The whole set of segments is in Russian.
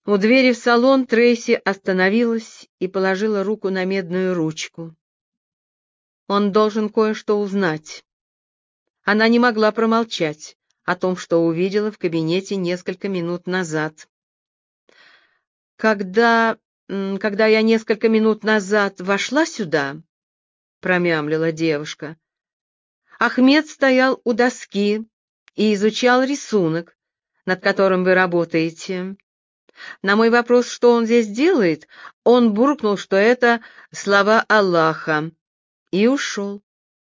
У двери в салон Трейси остановилась и положила руку на медную ручку. Он должен кое-что узнать. Она не могла промолчать о том, что увидела в кабинете несколько минут назад. Когда я несколько минут назад вошла сюда, промямлила девушка, Ахмед стоял у доски и изучал рисунок, над которым вы работаете. На мой вопрос, что он здесь делает, он буркнул, что это слова Аллаха, и ушел.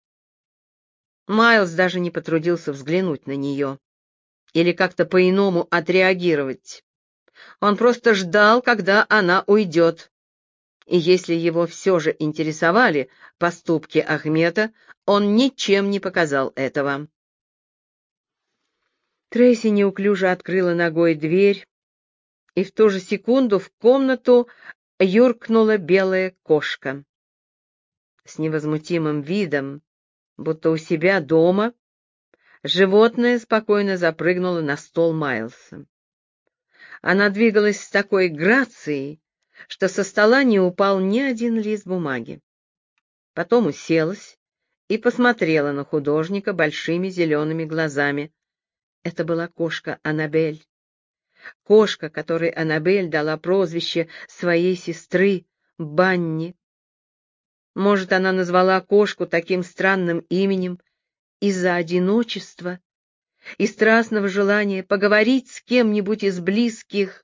Майлз даже не потрудился взглянуть на нее или как-то по-иному отреагировать. Он просто ждал, когда она уйдет. И если его все же интересовали поступки Ахмеда, он ничем не показал этого. Трейси неуклюже открыла ногой дверь, и в ту же секунду в комнату юркнула белая кошка. С невозмутимым видом, будто у себя дома, животное спокойно запрыгнуло на стол Майлса. Она двигалась с такой грацией, что со стола не упал ни один лист бумаги. Потом уселась и посмотрела на художника большими зелеными глазами. Это была кошка Аннабель. Кошка, которой Аннабель дала прозвище своей сестры Банни. Может, она назвала кошку таким странным именем из-за одиночества и страстного желания поговорить с кем-нибудь из близких.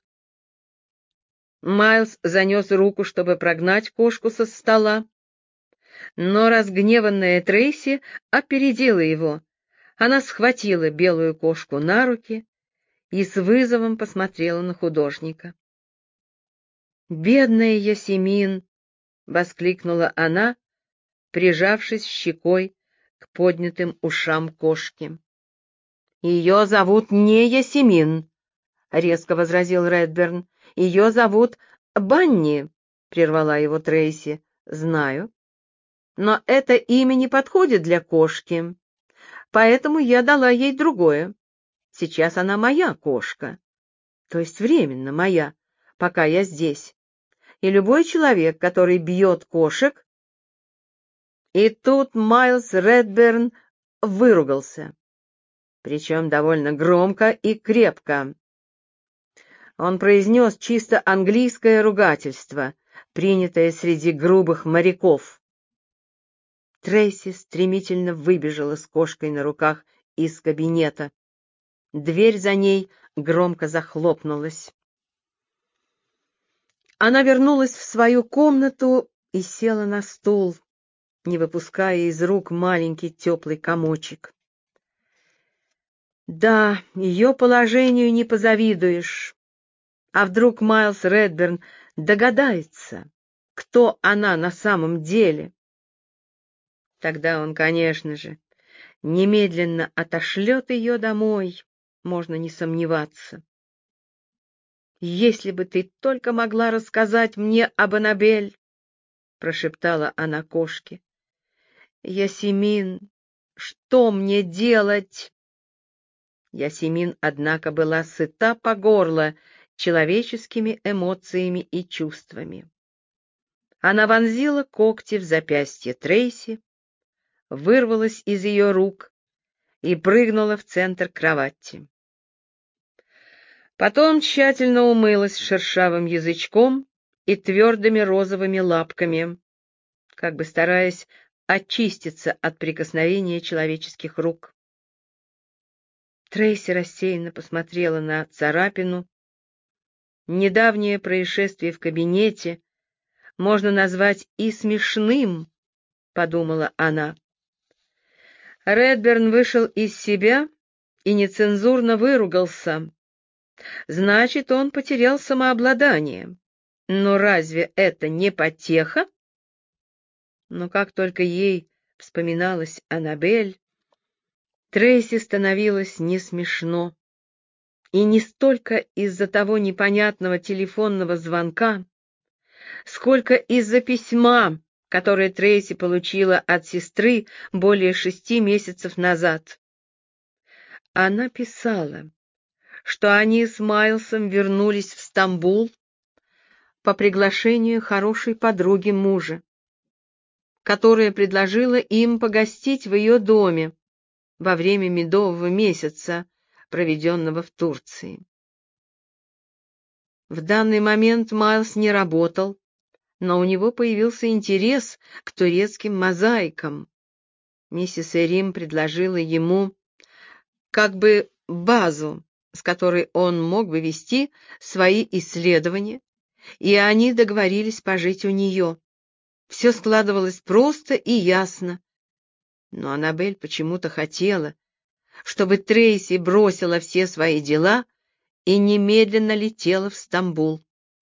Майлз занес руку, чтобы прогнать кошку со стола, но разгневанная Трейси опередила его. Она схватила белую кошку на руки и с вызовом посмотрела на художника. «Бедная Ясемин!» — воскликнула она, прижавшись щекой к поднятым ушам кошки. «Ее зовут не Ясемин», — резко возразил Редберн. «Ее зовут Банни», — прервала его Трейси. «Знаю. Но это имя не подходит для кошки, поэтому я дала ей другое. Сейчас она моя кошка, то есть временно моя, пока я здесь. И любой человек, который бьет кошек...» И тут Майлз Редберн выругался, причем довольно громко и крепко. Он произнес чисто английское ругательство, принятое среди грубых моряков. Трейси стремительно выбежала с кошкой на руках из кабинета. Дверь за ней громко захлопнулась. Она вернулась в свою комнату и села на стул, не выпуская из рук маленький теплый комочек. Да, ее положению не позавидуешь. А вдруг Майлз Редберн догадается, кто она на самом деле? Тогда он, конечно же, немедленно отошлет ее домой, можно не сомневаться. «Если бы ты только могла рассказать мне об Аннабель», — прошептала она кошке. «Ясемин, что мне делать?» Ясемин, однако, была сыта по горло человеческими эмоциями и чувствами. Она вонзила когти в запястье Трейси, вырвалась из ее рук и прыгнула в центр кровати. Потом тщательно умылась шершавым язычком и твердыми розовыми лапками, как бы стараясь очиститься от прикосновения человеческих рук. Трейси рассеянно посмотрела на царапину. Недавнее происшествие в кабинете можно назвать и смешным, подумала она. Редберн вышел из себя и нецензурно выругался. Значит, он потерял самообладание. Но разве это не потеха? Но как только ей вспоминалась Аннабель, Трейси становилось не смешно. И не столько из-за того непонятного телефонного звонка, сколько из-за письма, которое Трейси получила от сестры более 6 месяцев назад. Она писала, что они с Майлсом вернулись в Стамбул по приглашению хорошей подруги мужа, которая предложила им погостить в ее доме во время медового месяца, проведенного в Турции. В данный момент Майлс не работал, но у него появился интерес к турецким мозаикам. Миссис Эрим предложила ему как бы базу, с которой он мог бы вести свои исследования, и они договорились пожить у нее. Все складывалось просто и ясно, но Аннабель почему-то хотела, чтобы Трейси бросила все свои дела и немедленно летела в Стамбул.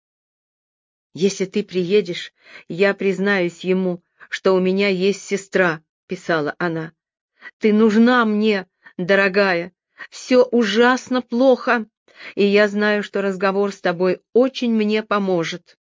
«Если ты приедешь, я признаюсь ему, что у меня есть сестра», — писала она. «Ты нужна мне, дорогая, все ужасно плохо, и я знаю, что разговор с тобой очень мне поможет».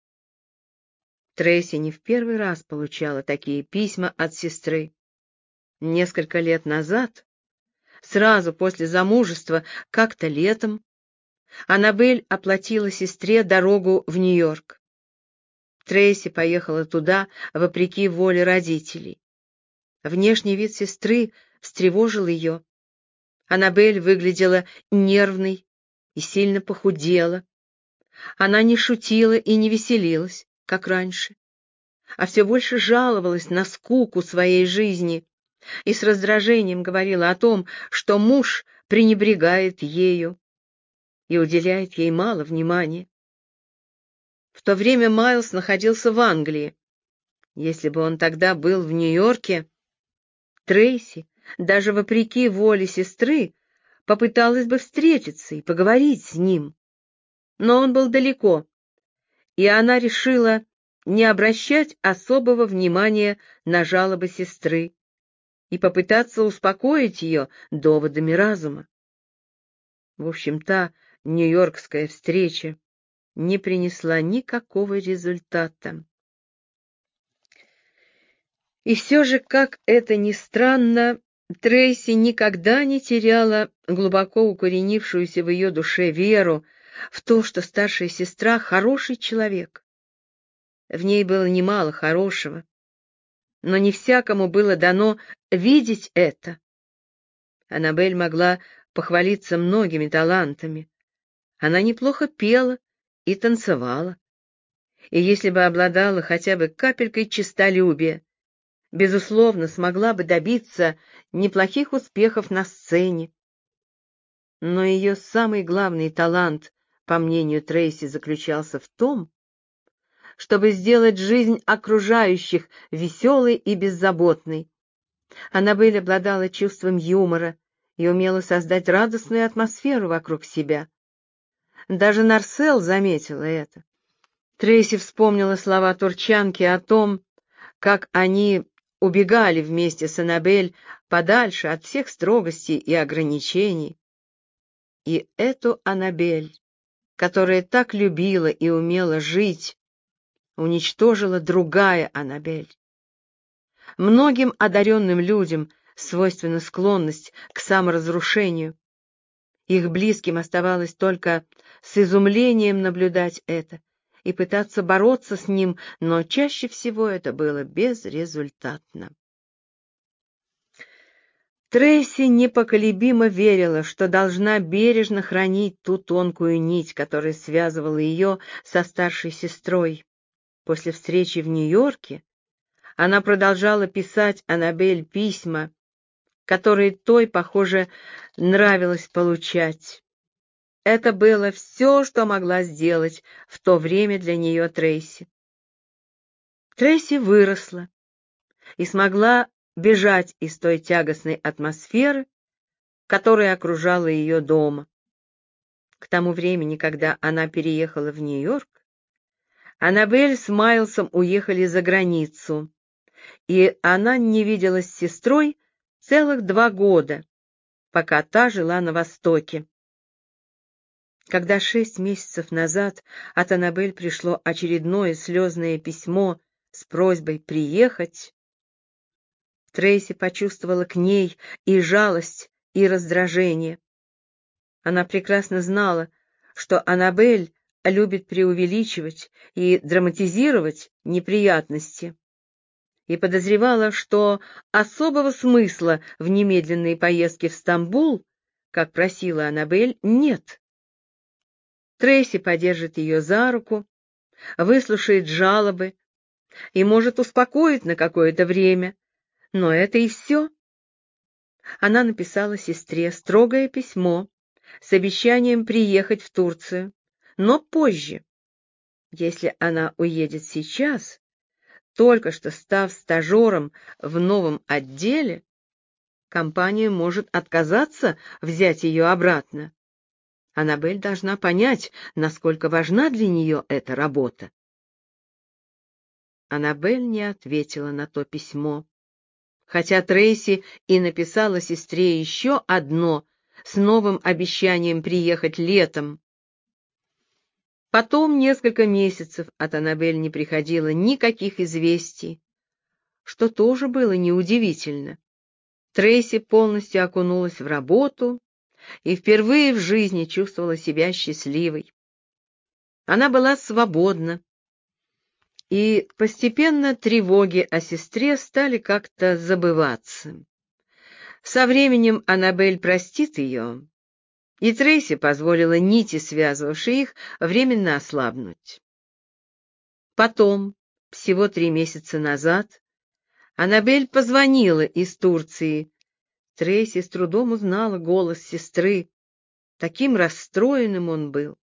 Трейси не в первый раз получала такие письма от сестры. Несколько лет назад, сразу после замужества, как-то летом, Аннабель оплатила сестре дорогу в Нью-Йорк. Трейси поехала туда вопреки воле родителей. Внешний вид сестры встревожил ее. Аннабель выглядела нервной и сильно похудела. Она не шутила и не веселилась, как раньше, а все больше жаловалась на скуку своей жизни и с раздражением говорила о том, что муж пренебрегает ею и уделяет ей мало внимания. В то время Майлс находился в Англии. Если бы он тогда был в Нью-Йорке, Трейси, даже вопреки воле сестры, попыталась бы встретиться и поговорить с ним. Но он был далеко, и она решила не обращать особого внимания на жалобы сестры и попытаться успокоить ее доводами разума. В общем, та нью-йоркская встреча не принесла никакого результата. И все же, как это ни странно, Трейси никогда не теряла глубоко укоренившуюся в ее душе веру в то, что старшая сестра — хороший человек. В ней было немало хорошего, но не всякому было дано видеть это. Аннабель могла похвалиться многими талантами. Она неплохо пела и танцевала. И если бы обладала хотя бы капелькой честолюбия, безусловно, смогла бы добиться неплохих успехов на сцене. Но ее самый главный талант, по мнению Трейси, заключался в том, чтобы сделать жизнь окружающих веселой и беззаботной. Аннабель обладала чувством юмора и умела создать радостную атмосферу вокруг себя. Даже Нарсел заметила это. Трейси вспомнила слова турчанки о том, как они убегали вместе с Аннабель подальше от всех строгостей и ограничений. И эту Аннабель, которая так любила и умела жить, уничтожила другая Аннабель. Многим одаренным людям свойственна склонность к саморазрушению. Их близким оставалось только с изумлением наблюдать это и пытаться бороться с ним, но чаще всего это было безрезультатно. Трейси непоколебимо верила, что должна бережно хранить ту тонкую нить, которая связывала ее со старшей сестрой. После встречи в Нью-Йорке она продолжала писать Аннабель письма, которые той, похоже, нравилось получать. Это было все, что могла сделать в то время для нее Трейси. Трейси выросла и смогла бежать из той тягостной атмосферы, которая окружала ее дома. К тому времени, когда она переехала в Нью-Йорк, Аннабель с Майлсом уехали за границу, и она не виделась с сестрой целых 2 года, пока та жила на Востоке. Когда 6 месяцев назад от Аннабель пришло очередное слезное письмо с просьбой приехать, Трейси почувствовала к ней и жалость, и раздражение. Она прекрасно знала, что Аннабель любит преувеличивать и драматизировать неприятности, и подозревала, что особого смысла в немедленной поездке в Стамбул, как просила Аннабель, нет. Трейси подержит ее за руку, выслушает жалобы и может успокоить на какое-то время, но это и все. Она написала сестре строгое письмо с обещанием приехать в Турцию, но позже. Если она уедет сейчас, только что став стажером в новом отделе, компания может отказаться взять ее обратно. Аннабель должна понять, насколько важна для нее эта работа. Аннабель не ответила на то письмо, хотя Трейси и написала сестре еще одно с новым обещанием приехать летом. Потом несколько месяцев от Аннабель не приходило никаких известий, что тоже было неудивительно. Трейси полностью окунулась в работу и впервые в жизни чувствовала себя счастливой. Она была свободна, и постепенно тревоги о сестре стали как-то забываться. Со временем Аннабель простит ее, и Трейси позволила нити, связывавшие их, временно ослабнуть. Потом, всего 3 месяца назад, Аннабель позвонила из Турции. Трейси с трудом узнала голос сестры. Таким расстроенным он был.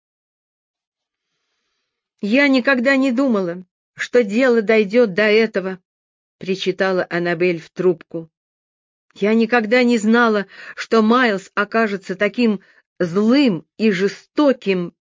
«Я никогда не думала, что дело дойдет до этого», — причитала Аннабель в трубку. «Я никогда не знала, что Майлз окажется таким злым и жестоким».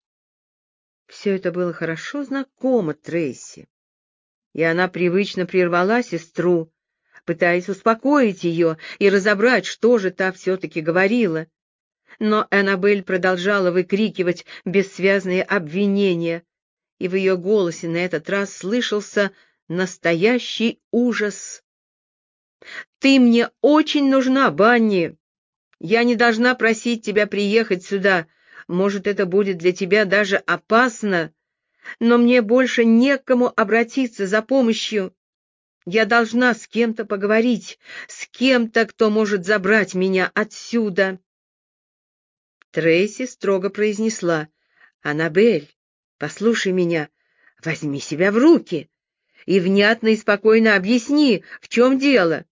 Все это было хорошо знакомо Трейси, и она привычно прервала сестру, пытаясь успокоить ее и разобрать, что же та все-таки говорила. Но Аннабель продолжала выкрикивать бессвязные обвинения, и в ее голосе на этот раз слышался настоящий ужас. «Ты мне очень нужна, Банни. Я не должна просить тебя приехать сюда. Может, это будет для тебя даже опасно, но мне больше не к кому обратиться за помощью. Я должна с кем-то поговорить, с кем-то, кто может забрать меня отсюда». Трейси строго произнесла: «Аннабель, послушай меня, возьми себя в руки и внятно и спокойно объясни, в чем дело».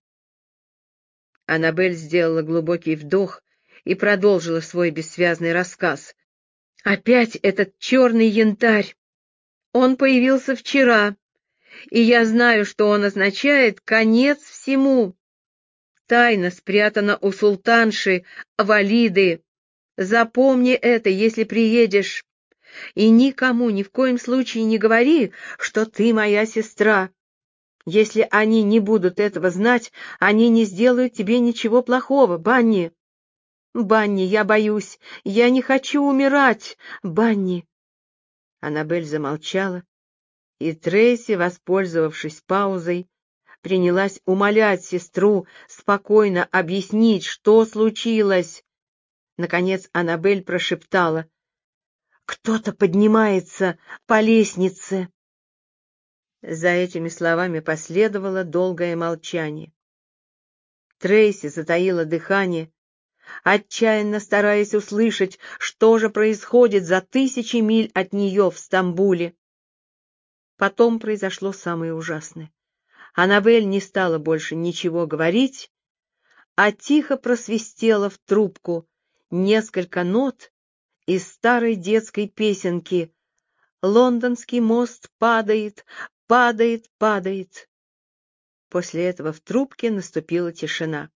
Аннабель сделала глубокий вдох и продолжила свой бессвязный рассказ. «Опять этот черный янтарь. Он появился вчера, и я знаю, что он означает конец всему. Тайна спрятана у султанши Валиды. Запомни это, если приедешь, и никому ни в коем случае не говори, что ты моя сестра. Если они не будут этого знать, они не сделают тебе ничего плохого, Банни. Банни, я боюсь, я не хочу умирать, Банни». Аннабель замолчала, и Трейси, воспользовавшись паузой, принялась умолять сестру спокойно объяснить, что случилось. Наконец Аннабель прошептала: «Кто-то поднимается по лестнице». За этими словами последовало долгое молчание. Трейси затаила дыхание, отчаянно стараясь услышать, что же происходит за 1000 миль от нее в Стамбуле. Потом произошло самое ужасное. Аннабель не стала больше ничего говорить, а тихо просвистела в трубку несколько нот из старой детской песенки «Лондонский мост падает, падает, падает». После этого в трубке наступила тишина.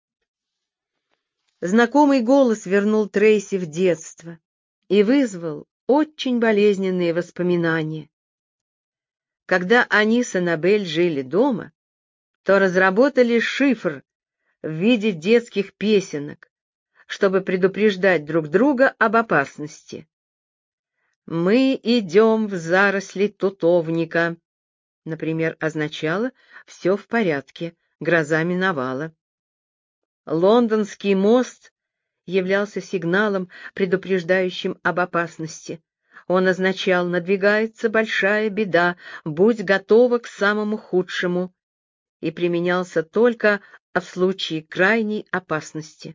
Знакомый голос вернул Трейси в детство и вызвал очень болезненные воспоминания. Когда они с Аннабель жили дома, то разработали шифр в виде детских песенок, чтобы предупреждать друг друга об опасности. «Мы идем в заросли тутовника», например, означало «все в порядке, гроза миновала». «Лондонский мост» являлся сигналом, предупреждающим об опасности. Он означал: надвигается большая беда, будь готова к самому худшему, и применялся только в случае крайней опасности.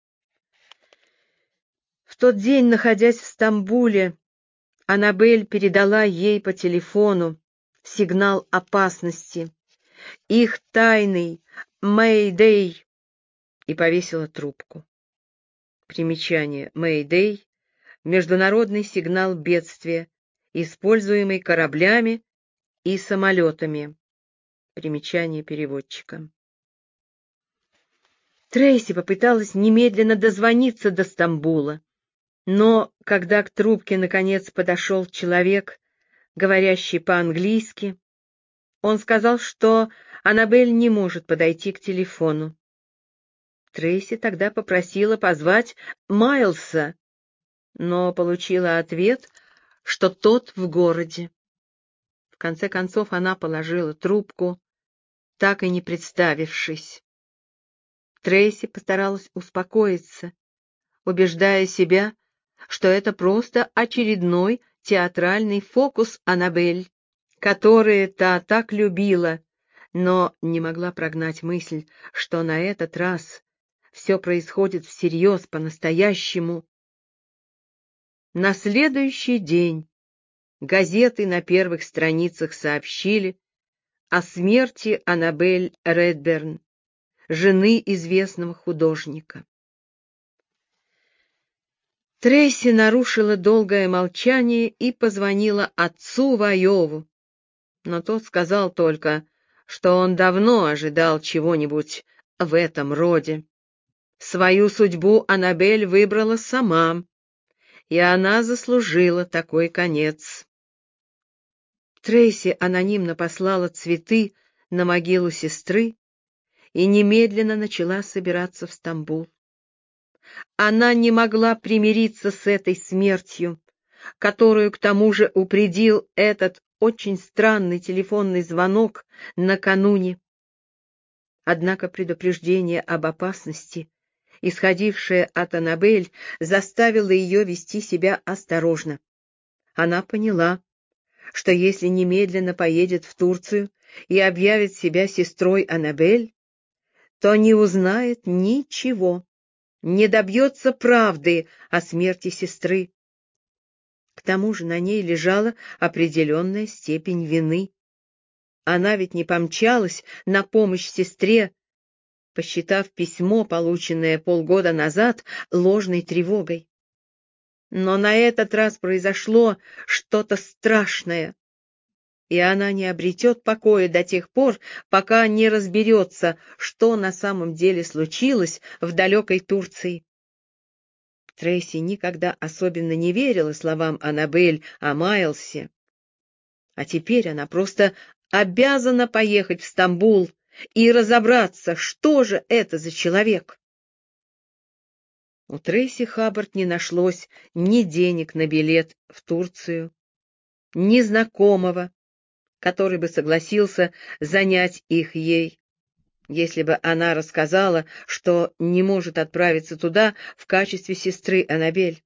В тот день, находясь в Стамбуле, Аннабель передала ей по телефону сигнал опасности, их тайный «Мэйдэй», и повесила трубку. Примечание: «Мэйдэй» — международный сигнал бедствия, используемый кораблями и самолетами. Примечание переводчика. Трейси попыталась немедленно дозвониться до Стамбула, но когда к трубке наконец подошел человек, говорящий по-английски, он сказал, что Аннабель не может подойти к телефону. Трейси тогда попросила позвать Майлса, но получила ответ, что тот в городе. В конце концов она положила трубку, так и не представившись. Трейси постаралась успокоиться, убеждая себя, что это просто очередной театральный фокус Аннабель, который та так любила, но не могла прогнать мысль, что на этот раз все происходит всерьез, по-настоящему. На следующий день газеты на первых страницах сообщили о смерти Аннабель Редберн, жены известного художника. Трейси нарушила долгое молчание и позвонила отцу в Айову, но тот сказал только, что он давно ожидал чего-нибудь в этом роде. Свою судьбу Аннабель выбрала сама, и она заслужила такой конец. Трейси анонимно послала цветы на могилу сестры и немедленно начала собираться в Стамбул. Она не могла примириться с этой смертью, которую к тому же упредил этот очень странный телефонный звонок накануне. Однако предупреждение об опасности, исходившее от Аннабель, заставило ее вести себя осторожно. Она поняла, что если немедленно поедет в Турцию и объявит себя сестрой Аннабель, то не узнает ничего, не добьется правды о смерти сестры. К тому же на ней лежала определенная степень вины. Она ведь не помчалась на помощь сестре, посчитав письмо, полученное полгода назад, ложной тревогой. Но на этот раз произошло что-то страшное, и она не обретет покоя до тех пор, пока не разберется, что на самом деле случилось в далекой Турции. Трейси никогда особенно не верила словам Аннабель о Майлсе, а теперь она просто обязана поехать в Стамбул и разобраться, что же это за человек. У Трейси Хаббард не нашлось ни денег на билет в Турцию, ни знакомого, который бы согласился занять их ей, если бы она рассказала, что не может отправиться туда в качестве сестры Аннабель.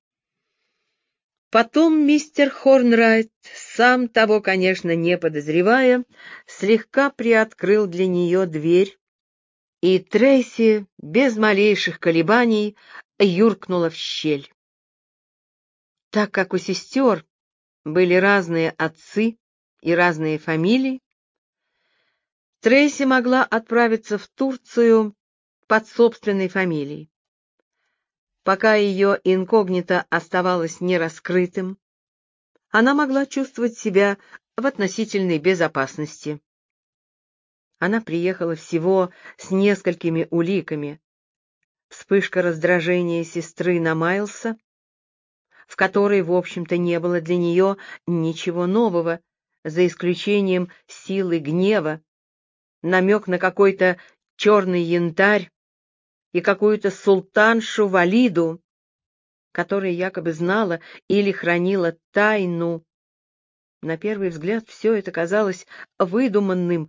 Потом мистер Хорнрайт, сам того, конечно, не подозревая, слегка приоткрыл для нее дверь, и Трейси без малейших колебаний юркнула в щель. Так как у сестер были разные отцы и разные фамилии, Трейси могла отправиться в Турцию под собственной фамилией. Пока ее инкогнито оставалось нераскрытым, она могла чувствовать себя в относительной безопасности. Она приехала всего с несколькими уликами. Вспышка раздражения сестры на Майлса, в которой, в общем-то, не было для нее ничего нового, за исключением силы гнева, намек на какой-то черный янтарь и какую-то султаншу Валиду, которая якобы знала или хранила тайну. На первый взгляд все это казалось выдуманным,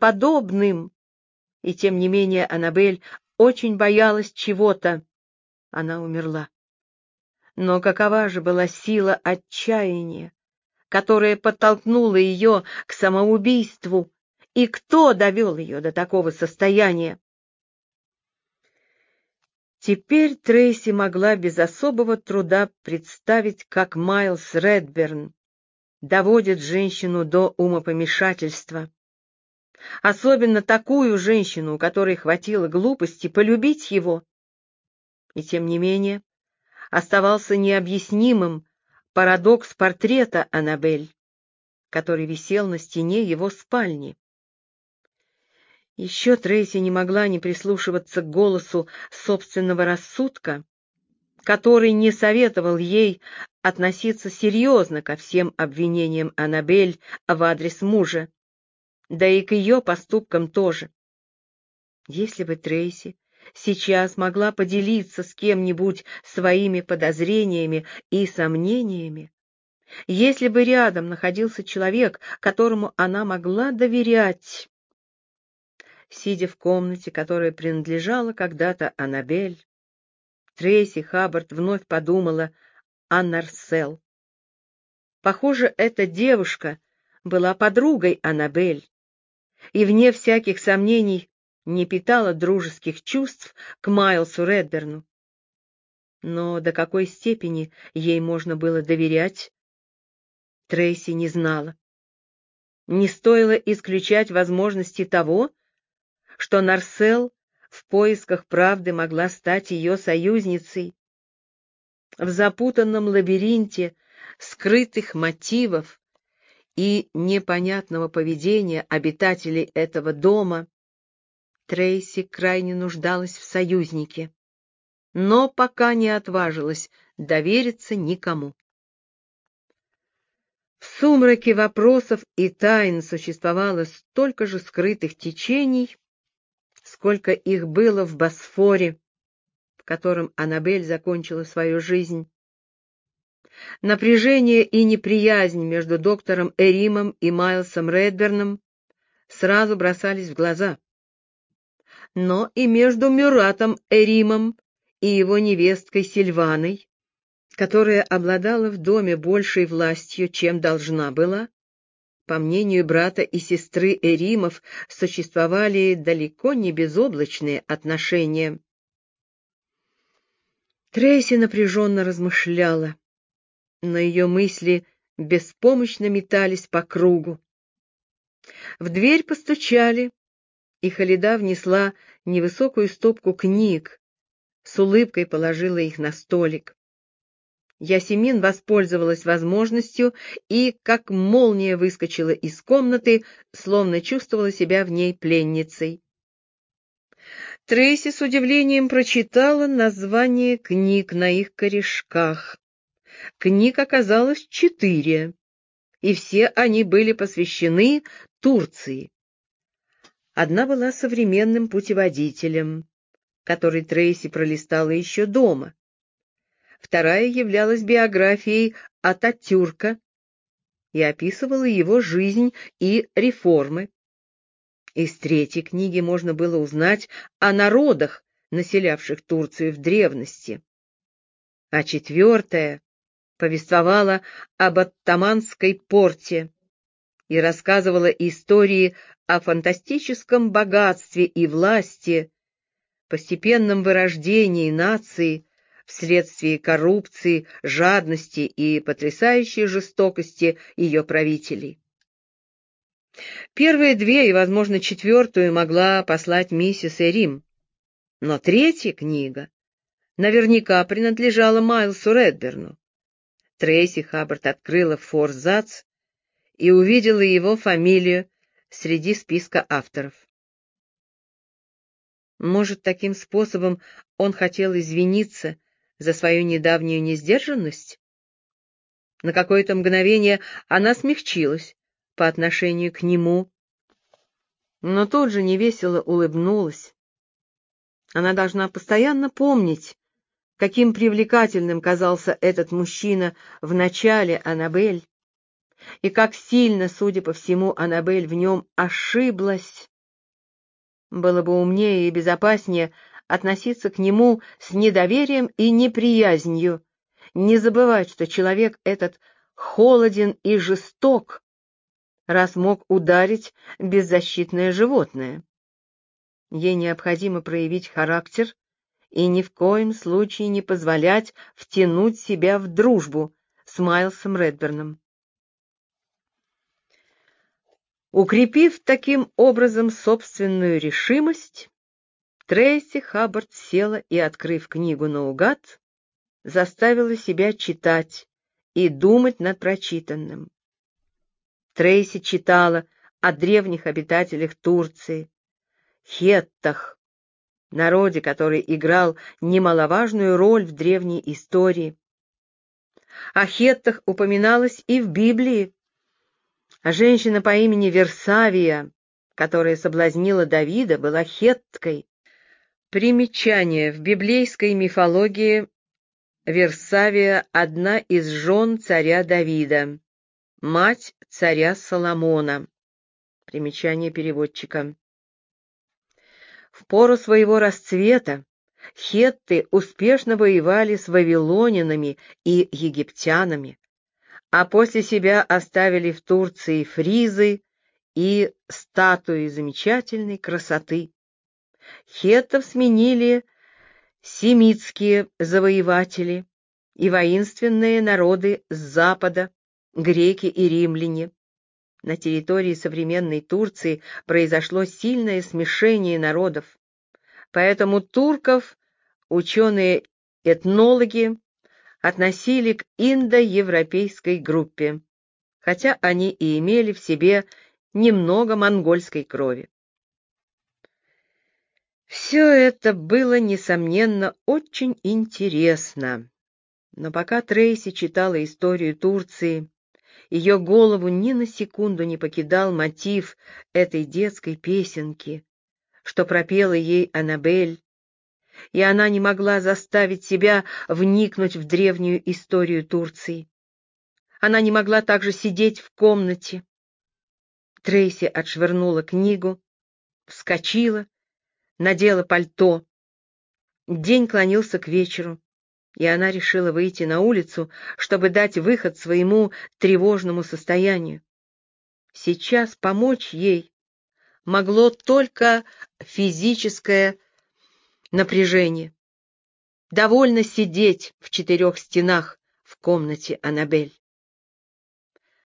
неправдоподобным, и тем не менее Аннабель очень боялась чего-то, она умерла. Но какова же была сила отчаяния, которая подтолкнула ее к самоубийству, и кто довел ее до такого состояния? Теперь Трейси могла без особого труда представить, как Майлз Редберн доводит женщину до умопомешательства. Особенно такую женщину, у которой хватило глупости полюбить его. И тем не менее оставался необъяснимым парадокс портрета Аннабель, который висел на стене его спальни. Еще Трейси не могла не прислушиваться к голосу собственного рассудка, который не советовал ей относиться серьезно ко всем обвинениям Аннабель в адрес мужа, да и к ее поступкам тоже. Если бы Трейси сейчас могла поделиться с кем-нибудь своими подозрениями и сомнениями, если бы рядом находился человек, которому она могла доверять. Сидя в комнате, которая принадлежала когда-то Аннабель, Трейси Хаббард вновь подумала о Нарсел. Похоже, эта девушка была подругой Аннабель и, вне всяких сомнений, не питала дружеских чувств к Майлсу Редберну. Но до какой степени ей можно было доверять, Трейси не знала. Не стоило исключать возможности того, что Нарсел в поисках правды могла стать ее союзницей. В запутанном лабиринте скрытых мотивов и непонятного поведения обитателей этого дома Трейси крайне нуждалась в союзнике, но пока не отважилась довериться никому. В сумраке вопросов и тайн существовало столько же скрытых течений, сколько их было в Босфоре, в котором Аннабель закончила свою жизнь. Напряжение и неприязнь между доктором Эримом и Майлсом Редберном сразу бросались в глаза. Но и между Мюратом Эримом и его невесткой Сильваной, которая обладала в доме большей властью, чем должна была, по мнению брата и сестры Эримов, существовали далеко не безоблачные отношения. Трейси напряженно размышляла, но ее мысли беспомощно метались по кругу. В дверь постучали, и Халида внесла невысокую стопку книг, с улыбкой положила их на столик. Ясемин воспользовалась возможностью и, как молния, выскочила из комнаты, словно чувствовала себя в ней пленницей. Трейси с удивлением прочитала название книг на их корешках. Книг оказалось 4, и все они были посвящены Турции. Одна была современным путеводителем, который Трейси пролистала еще дома. Вторая являлась биографией Ататюрка и описывала его жизнь и реформы. Из третьей книги можно было узнать о народах, населявших Турцию в древности. А четвертая повествовала об оттоманской порте и рассказывала истории о фантастическом богатстве и власти, постепенном вырождении нации вследствие коррупции, жадности и потрясающей жестокости ее правителей. Первые 2 и, возможно, 4 могла послать миссис Эрим, но 3-я книга наверняка принадлежала Майлсу Редберну. Трейси Хаббард открыла форзац и увидела его фамилию среди списка авторов. Может, таким способом он хотел извиниться за свою недавнюю несдержанность? На какое-то мгновение она смягчилась по отношению к нему, но тут же невесело улыбнулась. Она должна постоянно помнить, каким привлекательным казался этот мужчина в начале Аннабель, и как сильно, судя по всему, Аннабель в нем ошиблась. Было бы умнее и безопаснее относиться к нему с недоверием и неприязнью, не забывать, что человек этот холоден и жесток, раз мог ударить беззащитное животное. Ей необходимо проявить характер и ни в коем случае не позволять втянуть себя в дружбу с Майлсом Редберном. Укрепив таким образом собственную решимость, Трейси Хаббард села и, открыв книгу наугад, заставила себя читать и думать над прочитанным. Трейси читала о древних обитателях Турции, хеттах, народе, который играл немаловажную роль в древней истории. О хеттах упоминалось и в Библии, а женщина по имени Версавия, которая соблазнила Давида, была хетткой. Примечание: в библейской мифологии Версавия — одна из жен царя Давида, мать царя Соломона. Примечание переводчика. В пору своего расцвета хетты успешно воевали с вавилонянами и египтянами, а после себя оставили в Турции фризы и статуи замечательной красоты. Хеттов сменили семитские завоеватели и воинственные народы с запада, греки и римляне. На территории современной Турции произошло сильное смешение народов, поэтому турков ученые-этнологи относили к индоевропейской группе, хотя они и имели в себе немного монгольской крови. Все это было, несомненно, очень интересно, но пока Трейси читала историю Турции, ее голову ни на секунду не покидал мотив этой детской песенки, что пропела ей Аннабель, и она не могла заставить себя вникнуть в древнюю историю Турции. Она не могла также сидеть в комнате. Трейси отшвырнула книгу, вскочила, надела пальто. День клонился к вечеру, и она решила выйти на улицу, чтобы дать выход своему тревожному состоянию. Сейчас помочь ей могло только физическое напряжение. Довольно сидеть в 4 стенах в комнате Аннабель.